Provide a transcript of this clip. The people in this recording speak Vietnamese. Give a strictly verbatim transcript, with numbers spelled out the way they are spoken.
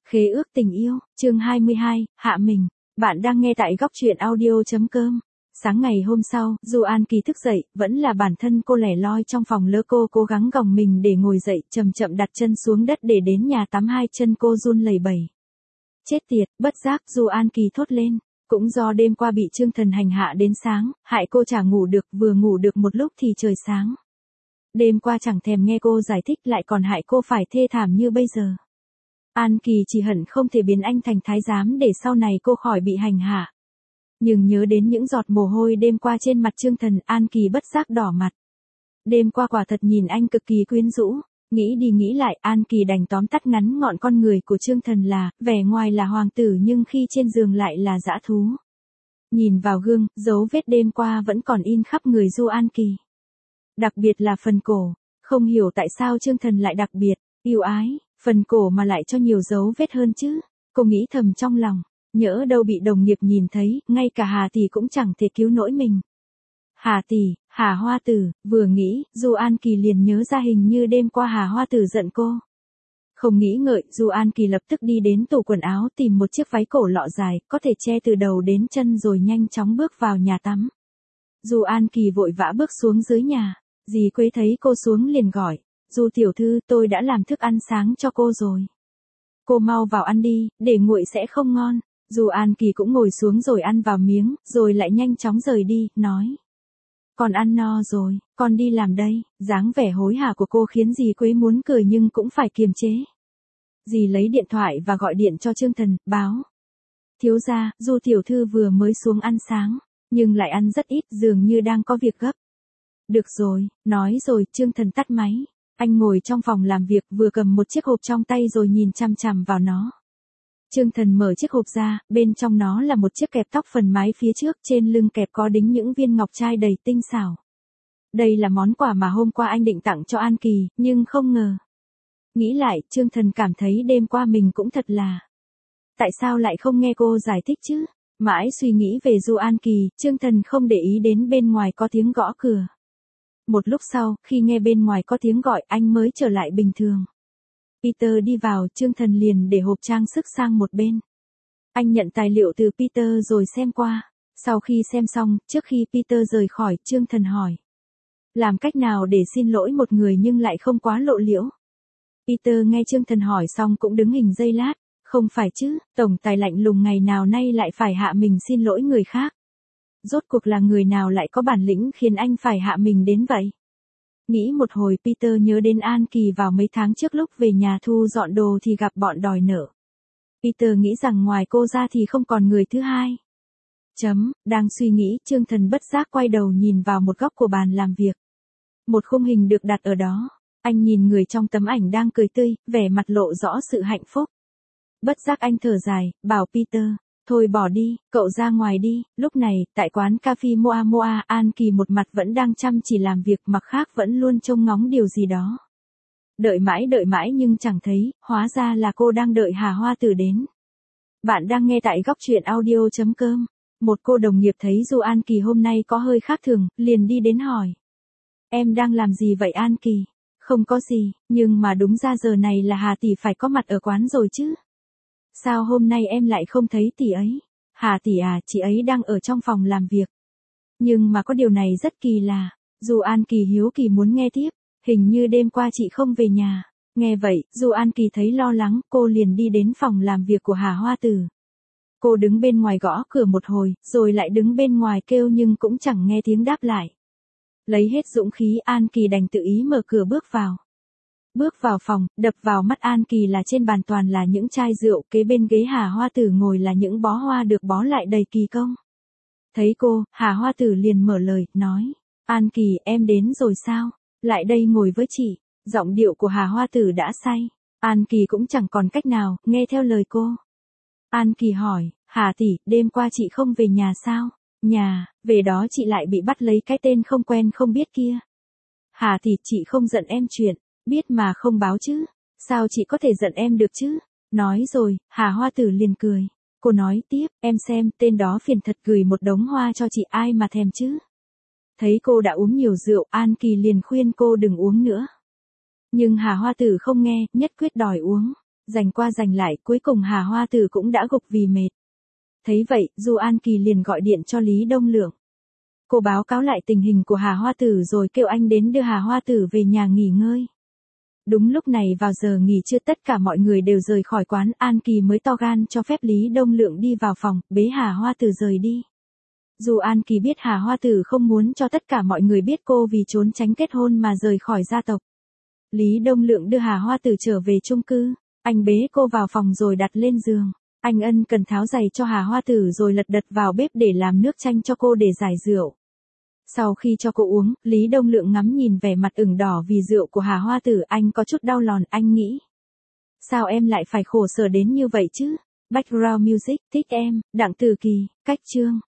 Khế ước tình yêu, chương hai mươi hai, Hạ Mình. Bạn đang nghe tại góc truyện audio chấm com. Sáng ngày hôm sau, dù An Kỳ thức dậy, vẫn là bản thân cô lẻ loi trong phòng lỡ, cô cố gắng gồng mình để ngồi dậy, chậm chậm đặt chân xuống đất để đến nhà tắm, hai chân cô run lẩy bẩy. Chết tiệt, bất giác dù An Kỳ thốt lên. Cũng do đêm qua bị Trương Thần hành hạ đến sáng, hại cô chả ngủ được, vừa ngủ được một lúc thì trời sáng. Đêm qua chẳng thèm nghe cô giải thích, lại còn hại cô phải thê thảm như bây giờ. An Kỳ chỉ hận không thể biến anh thành thái giám để sau này cô khỏi bị hành hạ. Nhưng nhớ đến những giọt mồ hôi đêm qua trên mặt Trương Thần, An Kỳ bất giác đỏ mặt. Đêm qua quả thật nhìn anh cực kỳ quyến rũ. Nghĩ đi nghĩ lại, An Kỳ đành tóm tắt ngắn ngọn con người của Trương Thần là, vẻ ngoài là hoàng tử nhưng khi trên giường lại là dã thú. Nhìn vào gương, dấu vết đêm qua vẫn còn in khắp người Du An Kỳ. Đặc biệt là phần cổ, không hiểu tại sao Trương Thần lại đặc biệt, yêu ái, phần cổ mà lại cho nhiều dấu vết hơn chứ. Cô nghĩ thầm trong lòng, nhỡ đâu bị đồng nghiệp nhìn thấy, ngay cả Hà Tỷ cũng chẳng thể cứu nổi mình. Hà Tỷ, Hà Hoa Tử, vừa nghĩ, Du An Kỳ liền nhớ ra hình như đêm qua Hà Hoa Tử giận cô. Không nghĩ ngợi, Du An Kỳ lập tức đi đến tủ quần áo tìm một chiếc váy cổ lọ dài, có thể che từ đầu đến chân rồi nhanh chóng bước vào nhà tắm. Du An Kỳ vội vã bước xuống dưới nhà, dì Quế thấy cô xuống liền gọi, Du tiểu thư, tôi đã làm thức ăn sáng cho cô rồi. Cô mau vào ăn đi, để nguội sẽ không ngon. Du An Kỳ cũng ngồi xuống rồi ăn vào miếng, rồi lại nhanh chóng rời đi, nói. Con ăn no rồi, con đi làm đây. Dáng vẻ hối hả của cô khiến dì Quế muốn cười nhưng cũng phải kiềm chế. Dì lấy điện thoại và gọi điện cho Trương Thần, báo. Thiếu gia, Du tiểu thư vừa mới xuống ăn sáng, nhưng lại ăn rất ít, dường như đang có việc gấp. Được rồi, nói rồi, Trương Thần tắt máy. Anh ngồi trong phòng làm việc, vừa cầm một chiếc hộp trong tay rồi nhìn chằm chằm vào nó. Trương Thần mở chiếc hộp ra, bên trong nó là một chiếc kẹp tóc phần mái phía trước, trên lưng kẹp có đính những viên ngọc trai đầy tinh xảo. Đây là món quà mà hôm qua anh định tặng cho An Kỳ, nhưng không ngờ. Nghĩ lại, Trương Thần cảm thấy đêm qua mình cũng thật là. Tại sao lại không nghe cô giải thích chứ? Mãi suy nghĩ về Du An Kỳ, Trương Thần không để ý đến bên ngoài có tiếng gõ cửa. Một lúc sau, khi nghe bên ngoài có tiếng gọi, anh mới trở lại bình thường. Peter đi vào, Trương Thần liền để hộp trang sức sang một bên. Anh nhận tài liệu từ Peter rồi xem qua. Sau khi xem xong, trước khi Peter rời khỏi, Trương Thần hỏi. Làm cách nào để xin lỗi một người nhưng lại không quá lộ liễu? Peter nghe Trương Thần hỏi xong cũng đứng hình giây lát. Không phải chứ, tổng tài lạnh lùng ngày nào nay lại phải hạ mình xin lỗi người khác. Rốt cuộc là người nào lại có bản lĩnh khiến anh phải hạ mình đến vậy? Nghĩ một hồi, Peter nhớ đến An Kỳ vào mấy tháng trước lúc về nhà thu dọn đồ thì gặp bọn đòi nợ. Peter nghĩ rằng ngoài cô ra thì không còn người thứ hai. Chấm, đang suy nghĩ, Trương Thần bất giác quay đầu nhìn vào một góc của bàn làm việc. Một khung hình được đặt ở đó. Anh nhìn người trong tấm ảnh đang cười tươi, vẻ mặt lộ rõ sự hạnh phúc. Bất giác anh thở dài, bảo Peter. Thôi bỏ đi, cậu ra ngoài đi. Lúc này, tại quán cà phê Moa Moa, An Kỳ một mặt vẫn đang chăm chỉ làm việc, mặt khác vẫn luôn trông ngóng điều gì đó. Đợi mãi đợi mãi nhưng chẳng thấy, hóa ra là cô đang đợi Hà Hoa Tử đến. Bạn đang nghe tại góc truyện audio chấm com. Một cô đồng nghiệp thấy Du An Kỳ hôm nay có hơi khác thường, liền đi đến hỏi. Em đang làm gì vậy An Kỳ? Không có gì, nhưng mà đúng ra giờ này là Hà tỷ phải có mặt ở quán rồi chứ. Sao hôm nay em lại không thấy tỷ ấy? Hà tỷ à, chị ấy đang ở trong phòng làm việc. Nhưng mà có điều này rất kỳ lạ. Du An Kỳ hiếu kỳ muốn nghe tiếp. Hình như đêm qua chị không về nhà. Nghe vậy, Du An Kỳ thấy lo lắng, cô liền đi đến phòng làm việc của Hà Hoa Tử. Cô đứng bên ngoài gõ cửa một hồi, rồi lại đứng bên ngoài kêu nhưng cũng chẳng nghe tiếng đáp lại. Lấy hết dũng khí, An Kỳ đành tự ý mở cửa bước vào. Bước vào phòng, đập vào mắt An Kỳ là trên bàn toàn là những chai rượu, kế bên ghế Hà Hoa Tử ngồi là những bó hoa được bó lại đầy kỳ công. Thấy cô, Hà Hoa Tử liền mở lời, nói, An Kỳ, em đến rồi sao? Lại đây ngồi với chị. Giọng điệu của Hà Hoa Tử đã say. An Kỳ cũng chẳng còn cách nào, nghe theo lời cô. An Kỳ hỏi, Hà tỷ, đêm qua chị không về nhà sao? Nhà, về đó chị lại bị bắt lấy cái tên không quen không biết kia. Hà tỷ, chị không giận em chuyện. Biết mà không báo chứ, sao chị có thể giận em được chứ? Nói rồi, Hà Hoa Tử liền cười. Cô nói tiếp, em xem, tên đó phiền thật gửi một đống hoa cho chị ai mà thèm chứ? Thấy cô đã uống nhiều rượu, An Kỳ liền khuyên cô đừng uống nữa. Nhưng Hà Hoa Tử không nghe, nhất quyết đòi uống. Giành qua giành lại, cuối cùng Hà Hoa Tử cũng đã gục vì mệt. Thấy vậy, Du An Kỳ liền gọi điện cho Lý Đông Lượng. Cô báo cáo lại tình hình của Hà Hoa Tử rồi kêu anh đến đưa Hà Hoa Tử về nhà nghỉ ngơi. Đúng lúc này vào giờ nghỉ trưa tất cả mọi người đều rời khỏi quán, An Kỳ mới to gan cho phép Lý Đông Lượng đi vào phòng, bế Hà Hoa Tử rời đi. Dù An Kỳ biết Hà Hoa Tử không muốn cho tất cả mọi người biết cô vì trốn tránh kết hôn mà rời khỏi gia tộc. Lý Đông Lượng đưa Hà Hoa Tử trở về chung cư, anh bế cô vào phòng rồi đặt lên giường. Anh ân cần tháo giày cho Hà Hoa Tử rồi lật đật vào bếp để làm nước chanh cho cô để giải rượu. Sau khi cho cô uống, Lý Đông Lượng ngắm nhìn vẻ mặt ửng đỏ vì rượu của Hà Hoa Tử, anh có chút đau lòng, anh nghĩ. Sao em lại phải khổ sở đến như vậy chứ? Background music, thích em, Đặng Tử Kỳ, Cách Chương.